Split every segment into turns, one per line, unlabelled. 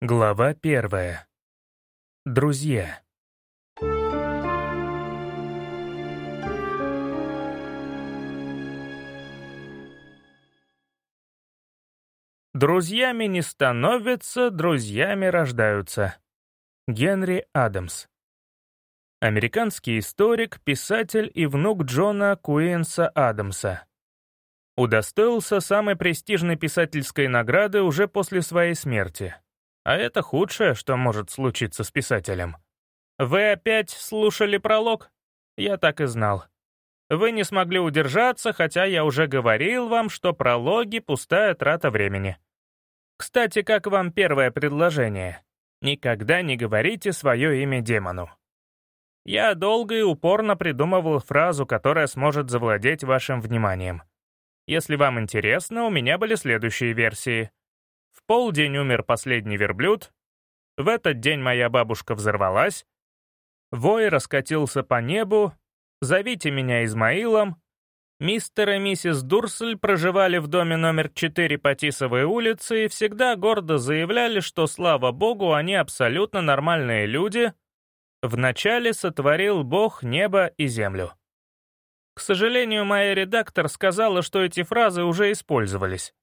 Глава 1. Друзья. Друзьями не становятся, друзьями рождаются. Генри Адамс. Американский историк, писатель и внук Джона Куинса Адамса. Удостоился самой престижной писательской награды уже после своей смерти. А это худшее, что может случиться с писателем. Вы опять слушали пролог? Я так и знал. Вы не смогли удержаться, хотя я уже говорил вам, что прологи — пустая трата времени. Кстати, как вам первое предложение? Никогда не говорите свое имя демону. Я долго и упорно придумывал фразу, которая сможет завладеть вашим вниманием. Если вам интересно, у меня были следующие версии. В полдень умер последний верблюд. В этот день моя бабушка взорвалась. Вой раскатился по небу. Зовите меня Измаилом. Мистер и миссис Дурсль проживали в доме номер 4 по Тисовой улице и всегда гордо заявляли, что, слава богу, они абсолютно нормальные люди. Вначале сотворил Бог небо и землю. К сожалению, моя редактор сказала, что эти фразы уже использовались.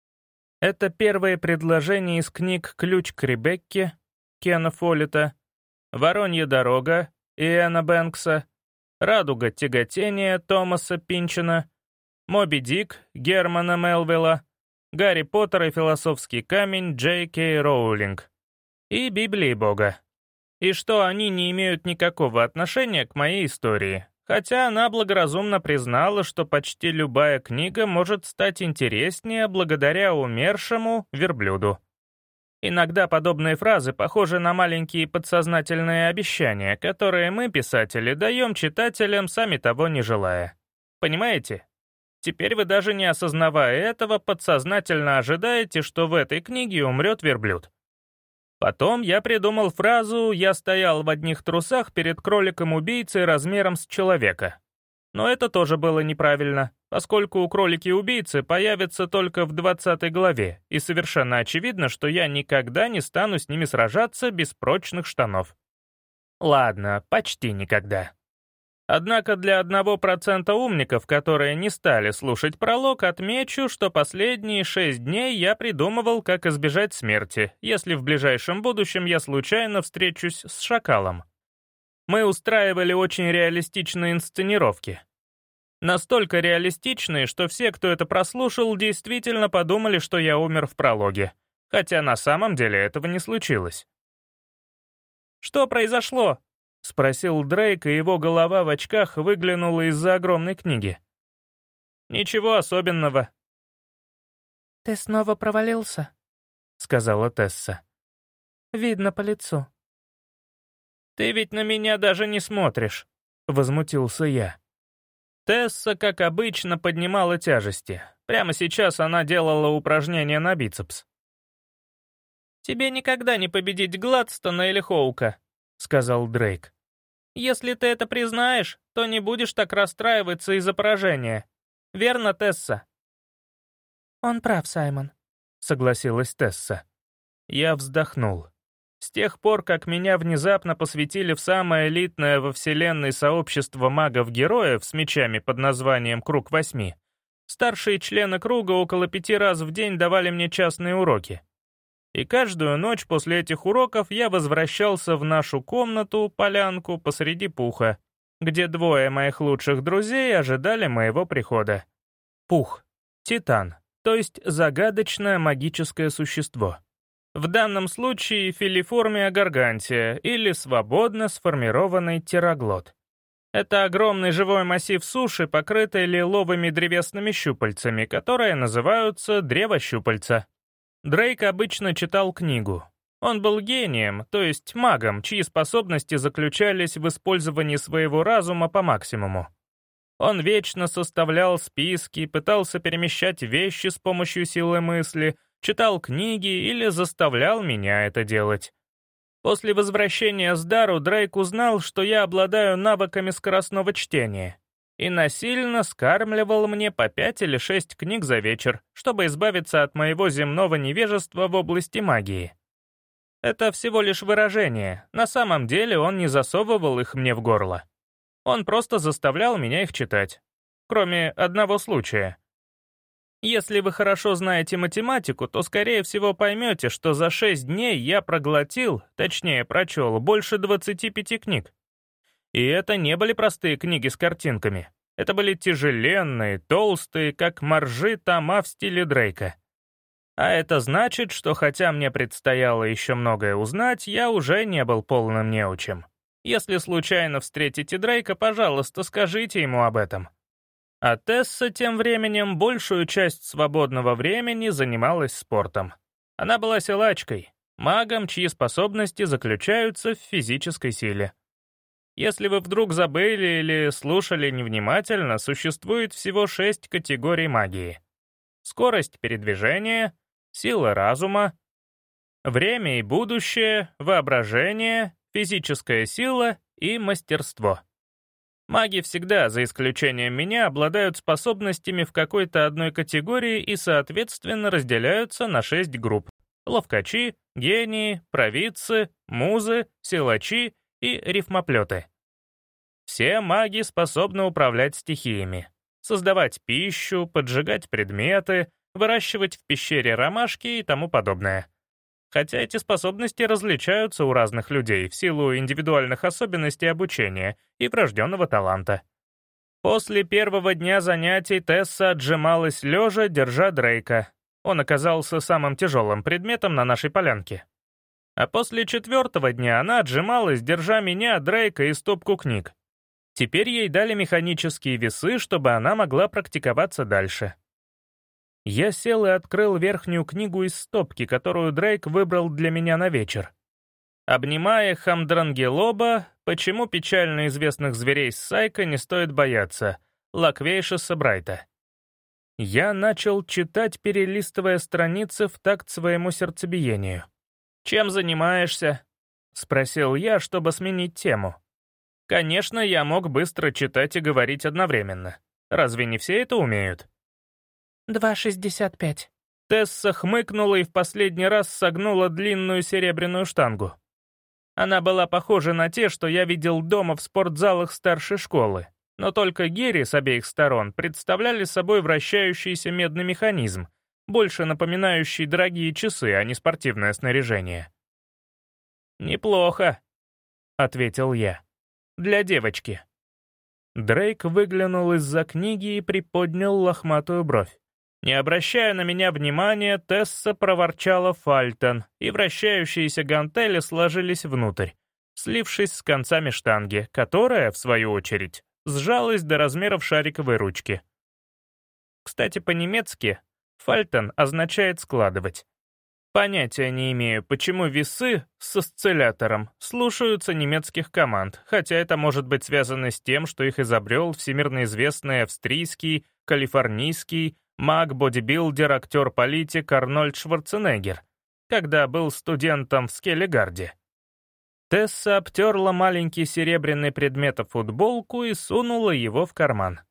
Это первое предложение из книг «Ключ к Ребекке» Кена Фоллета, «Воронья дорога» Иэна Бэнкса, «Радуга тяготения» Томаса Пинчина, «Моби Дик» Германа Мелвилла, «Гарри Поттер и философский камень» Джей Кей Роулинг и «Библии Бога». И что они не имеют никакого отношения к моей истории, хотя она благоразумно признала, что почти любая книга может стать интереснее благодаря умершему верблюду. Иногда подобные фразы похожи на маленькие подсознательные обещания, которые мы, писатели, даем читателям, сами того не желая. Понимаете? Теперь вы даже не осознавая этого, подсознательно ожидаете, что в этой книге умрет верблюд. Потом я придумал фразу «Я стоял в одних трусах перед кроликом-убийцей размером с человека». Но это тоже было неправильно, поскольку кролики-убийцы появятся только в 20 главе, и совершенно очевидно, что я никогда не стану с ними сражаться без прочных штанов. Ладно, почти никогда. Однако для 1% умников, которые не стали слушать пролог, отмечу, что последние 6 дней я придумывал, как избежать смерти, если в ближайшем будущем я случайно встречусь с шакалом. Мы устраивали очень реалистичные инсценировки. Настолько реалистичные, что все, кто это прослушал, действительно подумали, что я умер в прологе, хотя на самом деле этого не случилось. «Что произошло?» — спросил Дрейк, и его голова в очках выглянула из-за огромной книги. «Ничего особенного».
«Ты снова провалился?» — сказала Тесса. «Видно по лицу».
«Ты ведь на меня даже не смотришь», — возмутился я. Тесса, как обычно, поднимала тяжести. Прямо сейчас она делала упражнения на бицепс. «Тебе никогда не победить Гладстона или Хоука», — сказал Дрейк. «Если ты это признаешь, то не будешь так расстраиваться из-за поражения. Верно, Тесса?»
«Он прав, Саймон»,
— согласилась Тесса. Я вздохнул. С тех пор, как меня внезапно посвятили в самое элитное во вселенной сообщество магов-героев с мечами под названием «Круг 8», старшие члены круга около 5 раз в день давали мне частные уроки. И каждую ночь после этих уроков я возвращался в нашу комнату, полянку, посреди пуха, где 2 моих лучших друзей ожидали моего прихода. Пух — Титан, то есть загадочное магическое существо. В данном случае филиформия гаргантия или свободно сформированный птероглот. Это огромный живой массив суши, покрытый лиловыми древесными щупальцами, которые называются древощупальца. Дрейк обычно читал книгу. Он был гением, то есть магом, чьи способности заключались в использовании своего разума по максимуму. Он вечно составлял списки, пытался перемещать вещи с помощью силы мысли, читал книги или заставлял меня это делать. После возвращения с Дару Дрейк узнал, что я обладаю навыками скоростного чтения, и насильно скармливал мне по 5 или 6 книг за вечер, чтобы избавиться от моего земного невежества в области магии. Это всего лишь выражение. На самом деле он не засовывал их мне в горло. Он просто заставлял меня их читать. Кроме одного случая. Если вы хорошо знаете математику, то, скорее всего, поймете, что за 6 дней я проглотил, точнее, прочел, больше 25 книг. И это не были простые книги с картинками. Это были тяжеленные, толстые, как моржи тома в стиле Дрейка. А это значит, что хотя мне предстояло еще многое узнать, я уже не был полным неучем. Если случайно встретите Дрейка, пожалуйста, скажите ему об этом. А Тесса тем временем большую часть свободного времени занималась спортом. Она была силачкой, магом, чьи способности заключаются в физической силе. Если вы вдруг забыли или слушали невнимательно, существует всего 6 категорий магии. Скорость передвижения, сила разума, время и будущее, воображение, физическая сила и мастерство. Маги всегда, за исключением меня, обладают способностями в какой-то одной категории и, соответственно, разделяются на 6 групп. Ловкачи, гении, провидцы, музы, силачи и рифмоплеты. Все маги способны управлять стихиями, создавать пищу, поджигать предметы, выращивать в пещере ромашки и тому подобное. Хотя эти способности различаются у разных людей в силу индивидуальных особенностей обучения и врожденного таланта. После первого дня занятий Тесса отжималась лежа, держа Дрейка. Он оказался самым тяжелым предметом на нашей полянке. А после 4-го дня она отжималась, держа меня, Дрейка и стопку книг. Теперь ей дали механические весы, чтобы она могла практиковаться дальше. Я сел и открыл верхнюю книгу из стопки, которую Дрейк выбрал для меня на вечер. Обнимая Хамдрангелоба, почему печально известных зверей Сайка не стоит бояться, Лаквейшеса Брайта. Я начал читать, перелистывая страницы в такт своему сердцебиению. «Чем занимаешься?» — спросил я, чтобы сменить тему. Конечно, я мог быстро читать и говорить одновременно. Разве не все это умеют?
2,65.
Тесса хмыкнула и в последний раз согнула длинную серебряную штангу. Она была похожа на те, что я видел дома в спортзалах старшей школы, но только гири с обеих сторон представляли собой вращающийся медный механизм, больше напоминающий дорогие часы, а не спортивное снаряжение. «Неплохо», — ответил я. «Для девочки». Дрейк выглянул из-за книги и приподнял лохматую бровь. Не обращая на меня внимания, Тесса проворчала фальтон, и вращающиеся гантели сложились внутрь, слившись с концами штанги, которая, в свою очередь, сжалась до размеров шариковой ручки. Кстати, по-немецки «фальтон» означает «складывать». Понятия не имею, почему весы с осциллятором слушаются немецких команд, хотя это может быть связано с тем, что их изобрел всемирно известный австрийский, калифорнийский, маг-бодибилдер, актер-политик Арнольд Шварценеггер, когда был студентом в Скеллигарде. Тесса обтерла маленький серебряный предмет о футболку и сунула его в карман.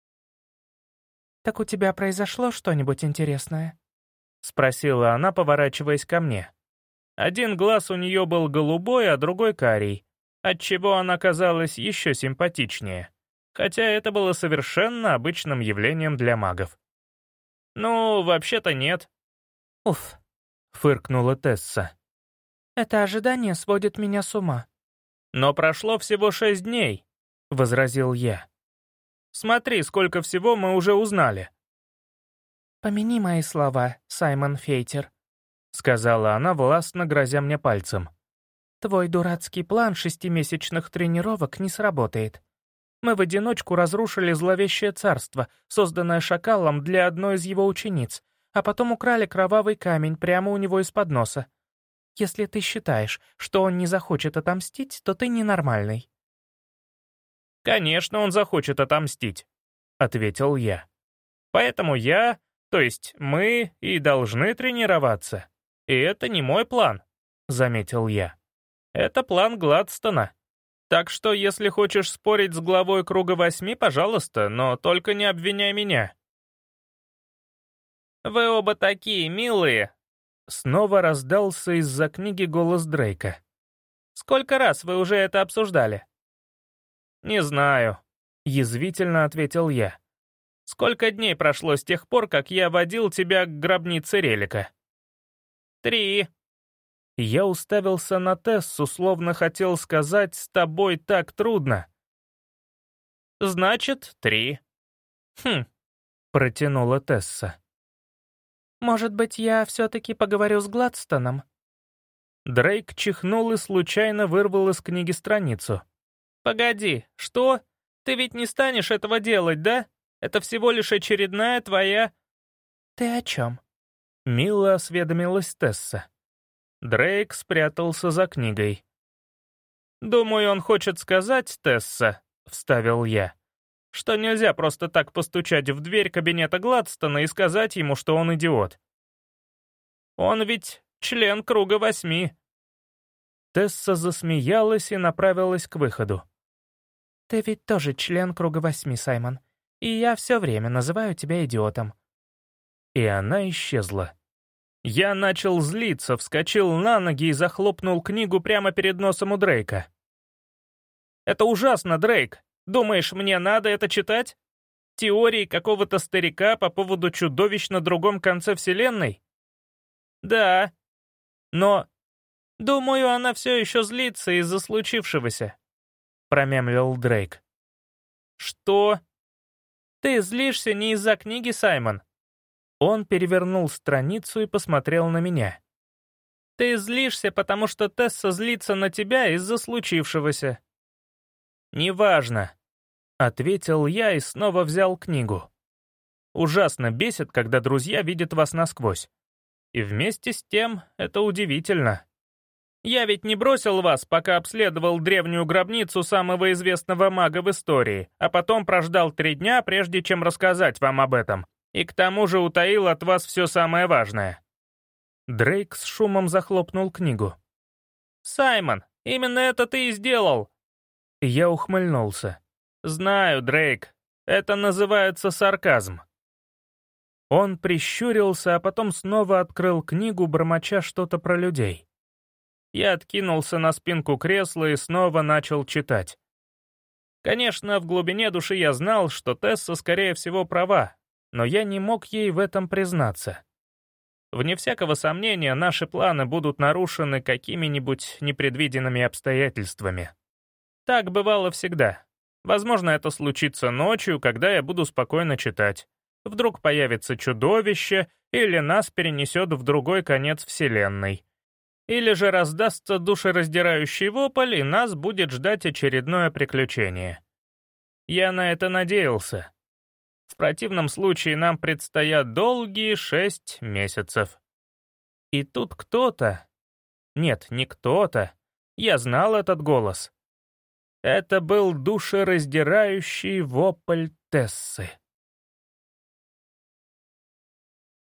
«Так у тебя произошло что-нибудь интересное?»
— спросила она, поворачиваясь ко мне. Один глаз у нее был голубой, а другой карий, отчего она казалась еще симпатичнее, хотя это было совершенно обычным явлением для магов. «Ну, вообще-то нет».
«Уф»,
— фыркнула Тесса.
«Это ожидание сводит меня с ума».
«Но прошло всего 6 дней», — возразил я. «Смотри, сколько всего мы уже узнали».
«Помяни мои слова, Саймон Фейтер»,
— сказала она, властно грозя мне пальцем.
«Твой дурацкий план 6-месячных тренировок не сработает. Мы в одиночку разрушили зловещее царство, созданное шакалом для одной из его учениц, а потом украли кровавый камень прямо у него из-под носа. Если ты считаешь, что он не захочет отомстить, то ты ненормальный».
«Конечно, он захочет отомстить», — ответил я. «Поэтому то есть мы и должны тренироваться. И это не мой план», — заметил я. «Это план Гладстона. Так что, если хочешь спорить с главой Круга 8, пожалуйста, но только не обвиняй меня». «Вы оба такие милые», Снова раздался из-за книги голос Дрейка.
«Сколько раз вы уже это обсуждали?»
«Не знаю», — язвительно ответил я. «Сколько дней прошло с тех пор, как я водил тебя к гробнице Релика?»
3.
Я уставился на Тессу, словно хотел сказать «с тобой так трудно».
«Значит, 3».
«Хм», — протянула Тесса.
«Может быть, я все-таки поговорю с Гладстоном?»
Дрейк чихнул и случайно вырвал из книги страницу.
«Погоди, что? Ты ведь не станешь этого делать, да? Это всего лишь очередная твоя...» «Ты о чем?»
— мило осведомилась Тесса. Дрейк спрятался за книгой. «Думаю, он хочет сказать, Тесса», — вставил я, «что нельзя просто так постучать в дверь кабинета Гладстона и сказать ему, что он идиот. Он ведь член Круга 8». Тесса засмеялась и направилась к выходу.
«Ты ведь тоже член Круга 8, Саймон, и я все время называю тебя идиотом».
И она исчезла. Я начал злиться, вскочил на ноги и захлопнул книгу прямо перед носом у Дрейка. «Это ужасно, Дрейк! Думаешь, мне надо это читать? Теории какого-то старика по поводу чудовищ на другом конце Вселенной? Да. Но, думаю, она все еще злится из-за случившегося», — промямлил Дрейк. «Что? Ты злишься не из-за книги, Саймон?» Он перевернул страницу и посмотрел на меня. «Ты злишься, потому что Тесса злится на тебя из-за случившегося». «Неважно», — ответил я и снова взял книгу. «Ужасно бесит, когда друзья видят вас насквозь. И вместе с тем это удивительно. Я ведь не бросил вас, пока обследовал древнюю гробницу самого известного мага в истории, а потом прождал 3 дня, прежде чем рассказать вам об этом. И к тому же утаил от вас все самое важное». Дрейк с шумом захлопнул книгу. «Саймон, именно это ты и сделал!» Я ухмыльнулся. «Знаю, Дрейк, это называется сарказм». Он прищурился, а потом снова открыл книгу, бормоча что-то про людей. Я откинулся на спинку кресла и снова начал читать. Конечно, в глубине души я знал, что Тесса, скорее всего, права, но я не мог ей в этом признаться. Вне всякого сомнения, наши планы будут нарушены какими-нибудь непредвиденными обстоятельствами. Так бывало всегда. Возможно, это случится ночью, когда я буду спокойно читать. Вдруг появится чудовище, или нас перенесет в другой конец Вселенной. Или же раздастся душераздирающий вопль, и нас будет ждать очередное приключение. Я на это надеялся. В противном случае нам предстоят долгие 6 месяцев. И тут кто-то... Нет, не кто-то. Я знал этот голос. Это был душераздирающий вопль Тессы.